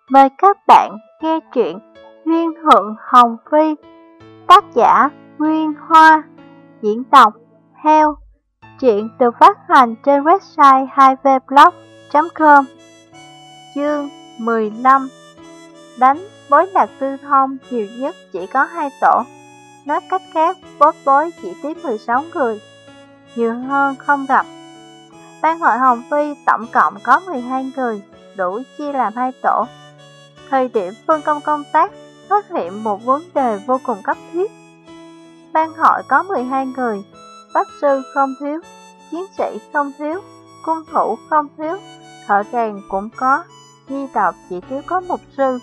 Mời các bạn nghe truyện Duyên Hận Hồng Phi, tác giả Nguyên Hoa, diễn đọc Heo. Truyện được phát hành trên website 2vblog.com. Chương 15. Đánh bối lạc tư thông nhiều nhất chỉ có 2 tổ. Nói cách khác, bối chỉ tiếp 16 người, nhiều hơn không gặp. Ban hội Hồng Phi tổng cộng có 12 người, đủ chia làm 2 tổ. Thời điểm phân công công tác, phát hiện một vấn đề vô cùng cấp thiết. Ban hội có 12 người, bác sư không thiếu, chiến sĩ không thiếu, cung thủ không thiếu, thợ rèn cũng có, di tộc chỉ thiếu có mục sư.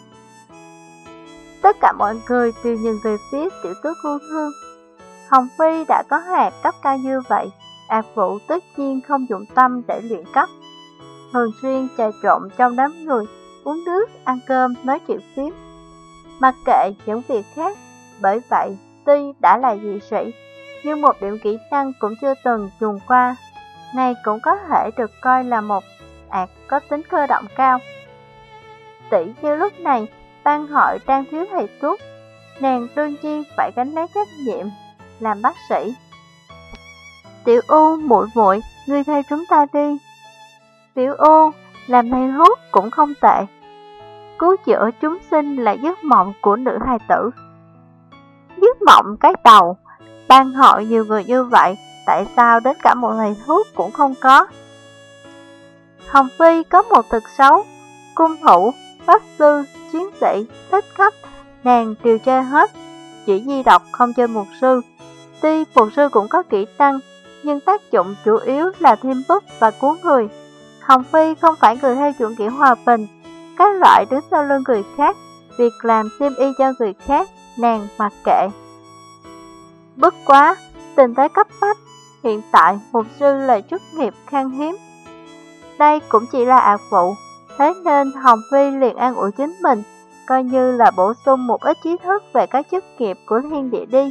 Tất cả mọi người đều nhìn về phía tiểu tước cô thương. Hồng Phi đã có hạt cấp cao như vậy, Ác Vũ tất nhiên không dụng tâm để luyện cấp. Thường xuyên trà trộn trong đám người, uống nước, ăn cơm, nói chuyện phiếm, mặc kệ những việc khác. Bởi vậy, tuy đã là dị sĩ, nhưng một điểm kỹ năng cũng chưa từng dùng qua. Này cũng có thể được coi là một ạt có tính cơ động cao. Tỷ như lúc này, ban hội đang thiếu thầy thuốc, nàng đương nhiên phải gánh lấy trách nhiệm làm bác sĩ. Tiểu U muội muội, ngươi theo chúng ta đi. Tiểu U làm thầy thuốc cũng không tệ. Cứu chữa chúng sinh là giấc mộng của nữ hài tử. Giấc mộng cái đầu, ban hội nhiều người như vậy, tại sao đến cả một thầy thuốc cũng không có? Hồng Phi có một tật xấu, cung thủ, pháp sư, chiến sĩ, thích khách, nàng đều chơi hết, chỉ di độc không chơi mục sư. Tuy mục sư cũng có kỹ năng, nhưng tác dụng chủ yếu là thêm bút và cứu người. Hồng Phi không phải người theo chuẩn kiểu hòa bình, các loại đứng sau lưng người khác, việc làm xiêm y cho người khác, nàng mặc kệ. Bất quá, tình thế cấp bách, hiện tại mục sư là chức nghiệp khan hiếm. Đây cũng chỉ là ác vụ, thế nên Hồng Phi liền an ủi chính mình, coi như là bổ sung một ít trí thức về các chức nghiệp của thiên địa đi.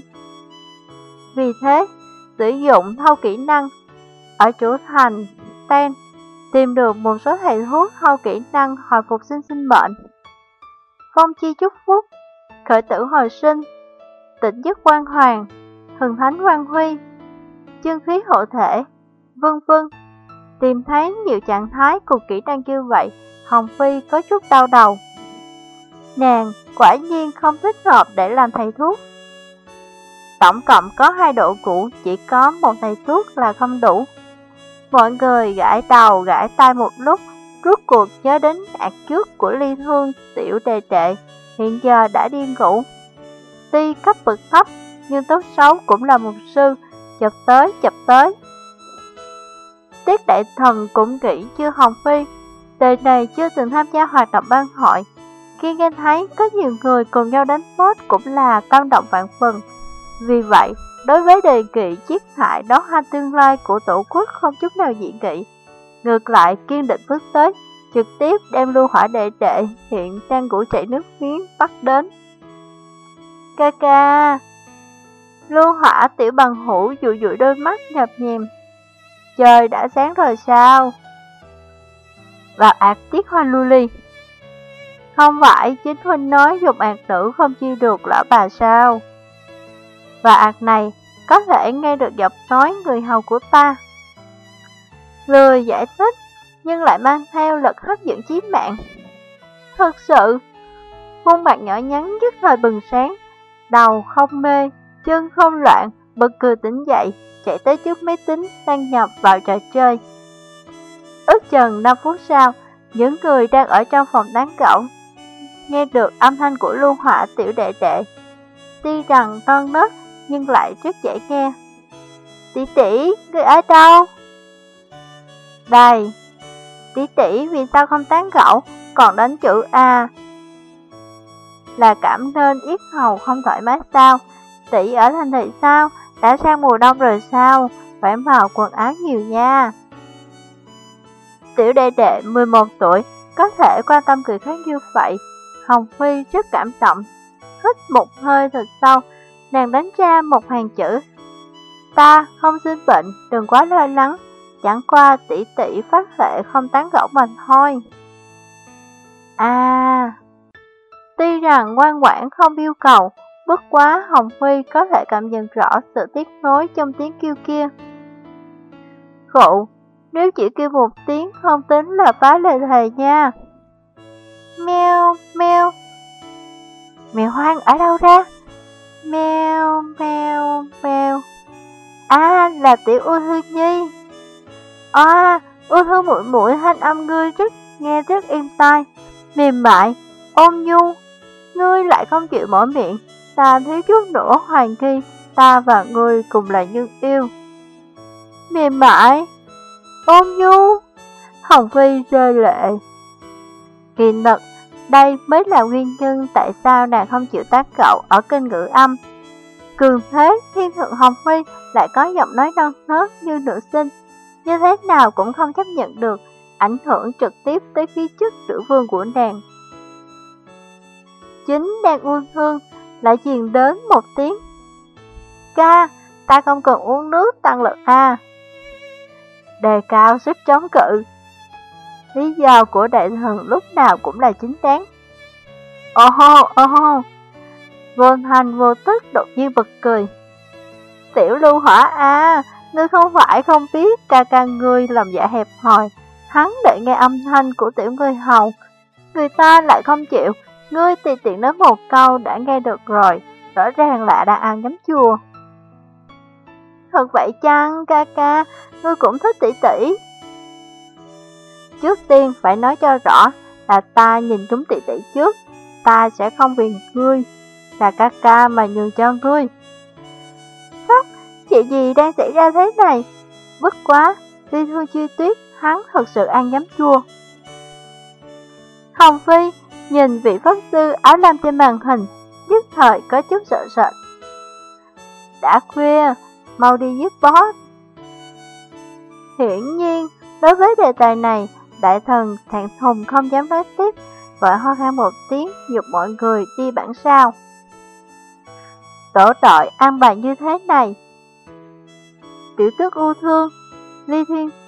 Vì thế, sử dụng thâu kỹ năng, ở chủ thành Ten, tìm được một số thầy thuốc thâu kỹ năng hồi phục sinh mệnh, phong chi chúc phúc, khởi tử hồi sinh, tỉnh giấc quan hoàng, thần thánh quang huy, chân khí hộ thể, vân vân. Tìm thấy nhiều trạng thái cùng kỹ năng như vậy, Hồng Phi có chút đau đầu. Nàng quả nhiên không thích hợp để làm thầy thuốc. Tổng cộng có 2 độ cũ, chỉ có một thầy thuốc là không đủ. Mọi người gãi đầu gãi tai một lúc, rốt cuộc nhớ đến ạt trước của ly thương tiểu đề đệ, hiện giờ đã đi ngủ. Tuy cấp bậc thấp, nhưng tốt xấu cũng là mục sư, chập tới. Tiết đại thần cũng nghĩ chưa Hồng Phi, đời này chưa từng tham gia hoạt động ban hội. Khi nghe thấy có nhiều người cùng nhau đánh boss cũng là tâm động vạn phần. Vì vậy, đối với đề nghị giết hại đó hoa tương lai của tổ quốc không chút nào dị nghị. Ngược lại kiên định bước tới, trực tiếp đem Lưu Hỏa đệ đệ hiện đang ngủ chảy nước miếng bắt đến. Ca ca. Lưu Hỏa tiểu bằng hữu dụi dụi đôi mắt nhập nhèm. Trời đã sáng rồi sao? Vào ạt tiết hoa lưu ly. Không phải chính huynh nói dùng ạt nữ không chiêu được lão bà sao? Và ạt này có thể nghe được giọng nói người hầu của ta. Lười giải thích, nhưng lại mang theo lực hấp dẫn chí mạng. Thật sự, khuôn mặt nhỏ nhắn nhất thời bừng sáng, đầu không mê, chân không loạn, bật cười tỉnh dậy, chạy tới trước máy tính, đăng nhập vào trò chơi. Ước chừng 5 phút sau, những người đang ở trong phòng tán gẫu nghe được âm thanh của Lưu Hỏa tiểu đệ đệ. Tuy rằng non nớt, nhưng lại rất dễ nghe. Tỷ tỷ, ngươi ở đâu? Đây. Tỷ tỷ vì sao không tán gẫu, còn đánh chữ A? Là cảm nên yết hầu không thoải mái sao? Tỷ ở thành thị sao? Đã sang mùa đông rồi sao? Phải mặc quần áo nhiều nha. Tiểu đệ đệ 11 tuổi, có thể quan tâm người khác như vậy. Hồng Phi rất cảm động. Hít một hơi thật sâu, nàng đánh ra một hàng chữ. Ta không sinh bệnh, đừng quá lo lắng. Chẳng qua tỷ tỷ phát hệ không tán gẫu mình thôi. À, Tuy rằng ngoan ngoãn không yêu cầu, bất quá Hồng Phi có thể cảm nhận rõ sự tiếc nuối trong tiếng kêu kia. Khụ, nếu chỉ kêu một tiếng không tính là phá lời thề nha. Meo, meo. Mèo hoang ở đâu ra? Meo, meo, meo. À, là tiểu U Thư Nhi. À, U Thư muội muội, thanh âm ngươi nghe rất êm tai, mềm mại, ôn nhu. Ngươi lại không chịu mở miệng, ta thiếu chút nữa hoài nghi ta và ngươi cùng là nhân yêu. Mềm mại, ôn nhu. Hồng Phi rơi lệ. Kỳ thực, đây mới là nguyên nhân tại sao nàng không chịu tác cậu ở kênh ngữ âm. Cường thế, thiên thượng Hồng Phi lại có giọng nói non nớt như nữ sinh, như thế nào cũng không chấp nhận được, ảnh hưởng trực tiếp tới khí chất nữ vương của nàng. Chính đang uống hương, lại truyền đến một tiếng. Ca, ta không cần uống nước tăng lực a. Đề cao sức chống cự. Lý do của đại thần lúc nào cũng là chính đáng. Ô hô, vô thành vô tức đột nhiên bật cười. Tiểu lưu hỏa a, ngươi không phải không biết ca ca ngươi lòng dạ hẹp hòi, hắn đợi nghe âm thanh của tiểu người hầu, người ta lại không chịu, ngươi tùy tiện nói một câu đã nghe được rồi, rõ ràng là đang ăn giấm chua. Thật vậy chăng ca ca, ngươi cũng thích tỷ tỷ? Trước tiên phải nói cho rõ là ta nhìn chúng tỷ tỷ trước, ta sẽ không vì ngươi là ca ca mà nhường cho ngươi. Phóc, chuyện gì đang xảy ra thế này? Bất quá, Ly Thương Chi Tuyết hắn thật sự ăn giấm chua. Hồng Phi nhìn vị pháp sư áo lam trên màn hình, nhất thời có chút sợ sệt. Đã khuya, mau đi giúp boss. Hiển nhiên, đối với đề tài này, đại thần thẹn thùng không dám nói tiếp, vội ho khan một tiếng dục mọi người đi bản sao. Tổ đội an bài như thế này. Tiểu tước U Thương, Ly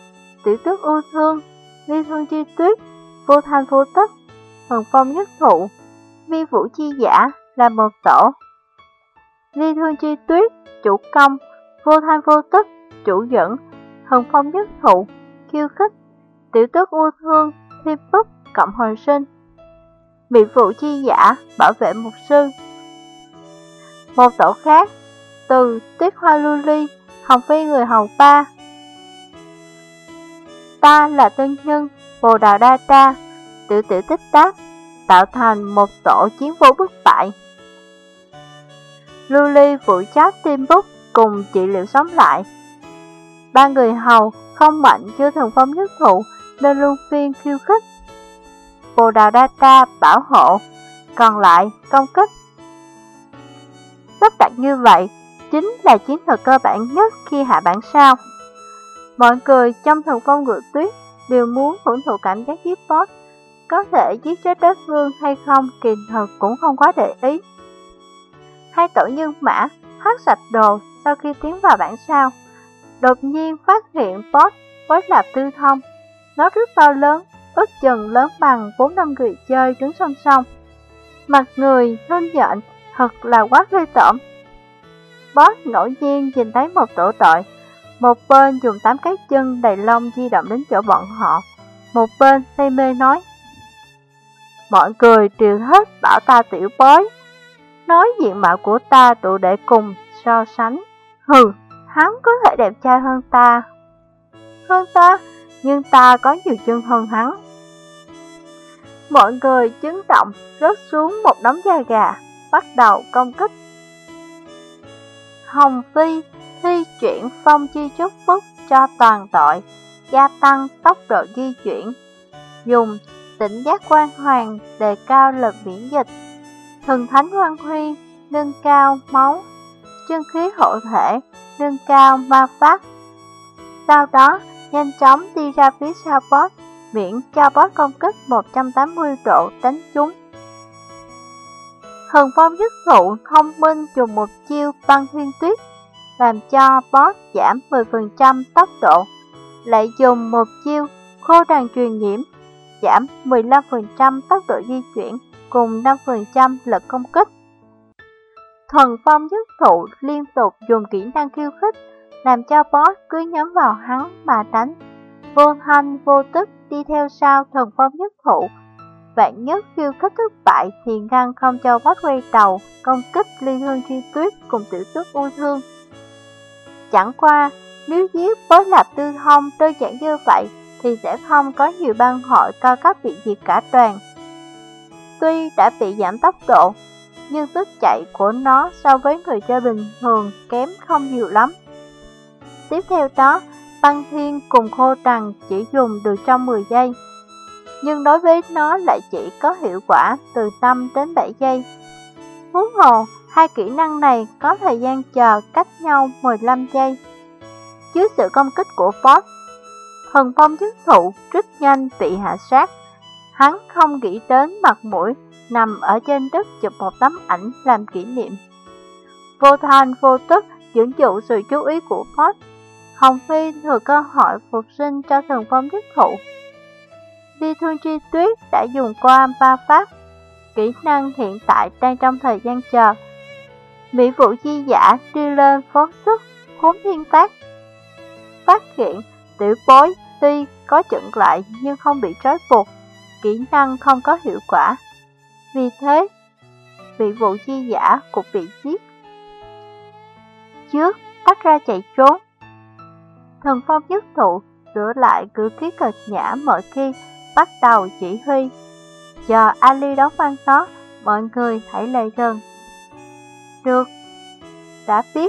Thương Chi Tuyết, vô thanh vô tức, Thần Phong Nhất Thụ, Vi Vũ Chi Giả là một tổ. Ly Thương Chi Tuyết, chủ công, vô thanh vô tức, chủ dẫn, Thần Phong Nhất Thụ, khiêu khích, Tiểu tước U Thương, Thiêm Bức, cộng hồi sinh, Bị Vũ Chi Giả, bảo vệ mục sư. Một tổ khác, từ Tuyết Hoa Lưu Ly, Hồng Phi người hầu ba. Ta là tân nhân, Bồ Đào Đa Tra, tiểu tích tác, tạo thành một tổ chiến vô bất bại. Lưu Ly phụ trách tiêm bút cùng trị liệu sống lại. Ba người hầu không mạnh chưa Thần Phong Nhất Thụ nên luân phiên khiêu khích. Bồ Đào Đa Tra bảo hộ, còn lại công kích. Sắp đặt như vậy chính là chiến thuật cơ bản nhất khi hạ bản sao. Mọi người trong Thần Phong Ngự Tuyết đều muốn hưởng thụ cảm giác giết boss, có thể giết chết đối phương hay không kỳ thực cũng không quá để ý. Hai tổ nhân mã hất sạch đồ sau khi tiến vào bản sao, đột nhiên phát hiện boss với Lạp Tư Thông. Nó rất to lớn, ước chừng lớn bằng 4-5 người chơi đứng song song. Mặt người thôn nhện thật là quá ghê tởm. Boss ngẫu nhiên nhìn thấy một tổ đội, một bên dùng 8 cái chân đầy lông di động đến chỗ bọn họ, một bên say mê nói: mọi người đều hết bảo ta tiểu bối, nói diện mạo của ta đủ để cùng so sánh. Hừ, hắn có thể đẹp trai hơn ta, nhưng ta có nhiều chân hơn hắn. Mọi người chấn động, rớt xuống một đống da gà, bắt đầu công kích. Hồng Phi thi chuyển phong chi chúc phúc cho toàn đội, gia tăng tốc độ di chuyển, dùng tỉnh giác quan hoàng đề cao lực miễn dịch, thần thánh quan huy nâng cao máu, chân khí hộ thể nâng cao ma pháp. Sau đó nhanh chóng đi ra phía sau boss, miễn cho boss công kích 180 độ đánh trúng. Thần Phong Nhất Thụ thông minh dùng một chiêu băng thiên tuyết, làm cho boss giảm 10% tốc độ, lại dùng một chiêu khô đàn truyền nhiễm, giảm 15% tốc độ di chuyển, cùng 5% lực công kích. Thuần Phong Nhất Thụ liên tục dùng kỹ năng khiêu khích, làm cho boss cứ nhắm vào hắn mà đánh. Vô thanh vô tức đi theo sau Thuần Phong Nhất Thụ. Vạn nhất khiêu khích thất bại thì ngăn không cho boss quay đầu công kích Ly Thương Truy Tuyết cùng Tiểu Tước U Thương. Chẳng qua, nếu giết boss Lạp Tư Thông đơn giản như vậy thì sẽ không có nhiều bang hội cao cấp bị diệt cả đoàn. Tuy đã bị giảm tốc độ, nhưng tốc chạy của nó so với người chơi bình thường kém không nhiều lắm. Tiếp theo đó, Băng Thiên cùng Khô Trần chỉ dùng được trong 10 giây, nhưng đối với nó lại chỉ có hiệu quả từ 5 đến 7 giây. Huống hồ, hai kỹ năng này có thời gian chờ cách nhau 15 giây. Dưới sự công kích của boss, Thuần Phong Nhất Thụ rất nhanh bị hạ sát. Hắn không nghĩ đến mặt mũi nằm ở trên đất chụp một tấm ảnh làm kỷ niệm. Vô thanh vô tức dẫn dụ sự chú ý của boss. Hồng Phi thừa cơ hội phục sinh cho Thuần Phong Nhất Thụ. Ly Thương Truy Tuyết đã dùng qua 3 pháp. Kỹ năng hiện tại đang trong thời gian chờ. Mỹ Vụ Chi Giả đi lên phóng sức khốn thiên tác. Phát hiện tiểu bối tuy có chững lại nhưng không bị trói buộc, kỹ năng không có hiệu quả. Vì thế, Mỹ Vụ Chi Giả cũng bị giết. Trước tách ra chạy trốn, Thuần Phong Nhất Thụ sửa lại cử khí cợt nhã mọi khi bắt đầu chỉ huy. Chờ Ali đóng băng nó, mọi người hãy lại gần. Được, đã biết.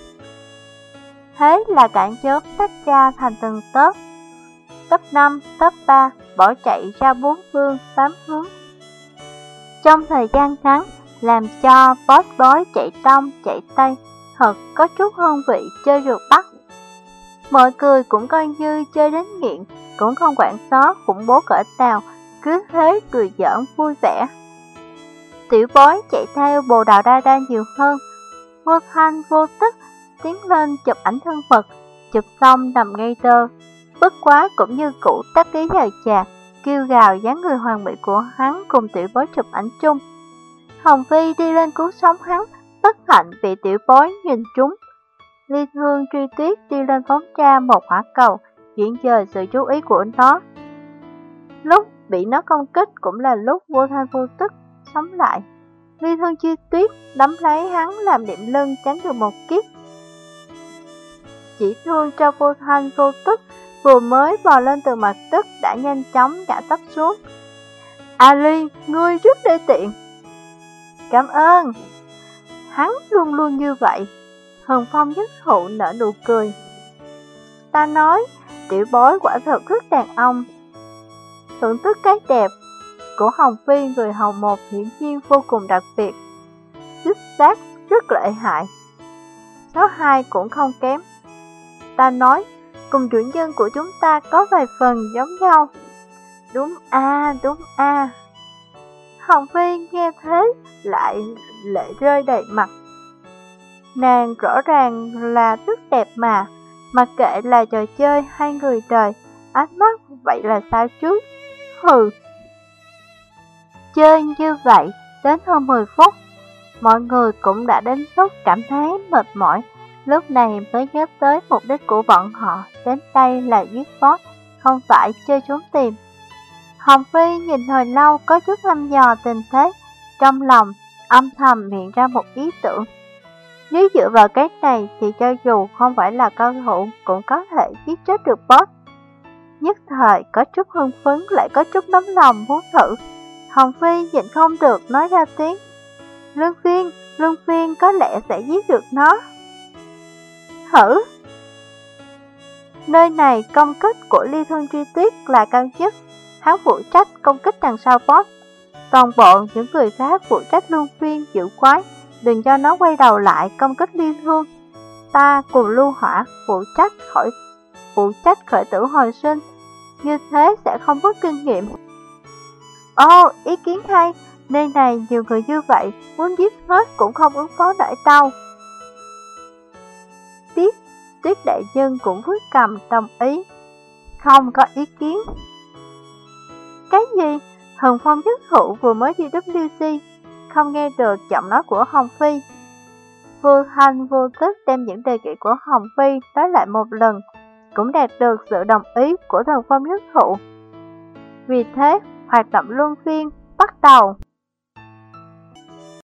Thế là cả nhóm tách ra thành từng tớp. Tớp 5, tớp 3 bỏ chạy ra 4 phương 8 hướng. Trong thời gian ngắn, làm cho boss bói chạy đông chạy tây, thật có chút hương vị chơi rượt bắt. Mọi người cũng coi như chơi đến nghiện, cũng không quản nó khủng bố cỡ nào, cứ thế cười giỡn vui vẻ. Tiểu bói chạy theo Bồ Đào Đa Đa nhiều hơn, vô thanh vô tức tiến lên chụp ảnh thân mật, chụp xong nằm ngay đơ. Bất quá cũng như cũ đắc ý hời chạc, kêu gào dáng người hoàn mỹ của hắn cùng tiểu bói chụp ảnh chung. Hồng Phi đi lên cứu sống hắn, bất hạnh bị tiểu bói nhìn trúng. Ly Thương Truy Tuyết đi lên phóng ra một hỏa cầu, chuyển dời sự chú ý của nó. Lúc bị nó công kích cũng là lúc vô thanh vô tức sống lại. Ly Thương Truy Tuyết đấm lấy hắn làm điểm lưng tránh được một kiếp. Chỉ thương cho vô thanh vô tức vừa mới bò lên từ mặt đất đã nhanh chóng ngã tấp xuống. Ali, ngươi rất đê tiện. Cảm ơn. Hắn luôn luôn như vậy. Thuần Phong Nhất Thụ nở nụ cười. Ta nói, tiểu bối quả thật rất đàn ông. Thưởng thức cái đẹp của Hồng Phi người hầu một hiển nhiên vô cùng đặc biệt. Đích xác rất lợi hại. Số 2 cũng không kém. Ta nói, cùng chủ nhân của chúng ta có vài phần giống nhau. Đúng đúng a. Hồng Phi nghe thế lại lệ rơi đầy mặt. Nàng rõ ràng là rất đẹp mà, mặc kệ là trò chơi hay người đời, ánh mắt vậy là sao chứ? Hừ. Chơi như vậy đến hơn 10 phút, mọi người cũng đã đến lúc cảm thấy mệt mỏi. Lúc này mới nhớ tới mục đích của bọn họ đến đây là giết boss, không phải chơi trốn tìm. Hồng Phi nhìn hồi lâu có chút thăm dò tình thế, trong lòng âm thầm hiện ra một ý tưởng. Nếu dựa vào cái này thì cho dù không phải là cao thủ cũng có thể giết chết được boss. Nhất thời có chút hưng phấn lại có chút nóng lòng muốn thử. Hồng Phi nhịn không được nói ra tiếng. Lương Phiên có lẽ sẽ giết được nó. Thử. Nơi này công kích của Ly Thương Truy Tuyết là cao nhất. Hắn phụ trách công kích đằng sau boss. Toàn bộ những người khác phụ trách Lương Phiên giữ quái, đừng cho nó quay đầu lại công kích Ly Thương. Ta cùng Lưu Hỏa phụ trách khởi tử hồi sinh, như thế sẽ không mất kinh nghiệm. Ồ, ý kiến hay, nơi này nhiều người như vậy, muốn giết hết cũng không ứng phó nổi đâu. Tuyết đại nhân cũng vuốt cầm đồng ý. Không có ý kiến. Cái gì? Thần Phong Nhất Thụ vừa mới đi WC, không nghe được giọng nói của Hồng Phi. Vô thanh vô tức đem những đề nghị của Hồng Phi nói lại một lần, cũng đạt được sự đồng ý của Thần Phong Nhất Thụ. Vì thế, hoạt động luân phiên bắt đầu.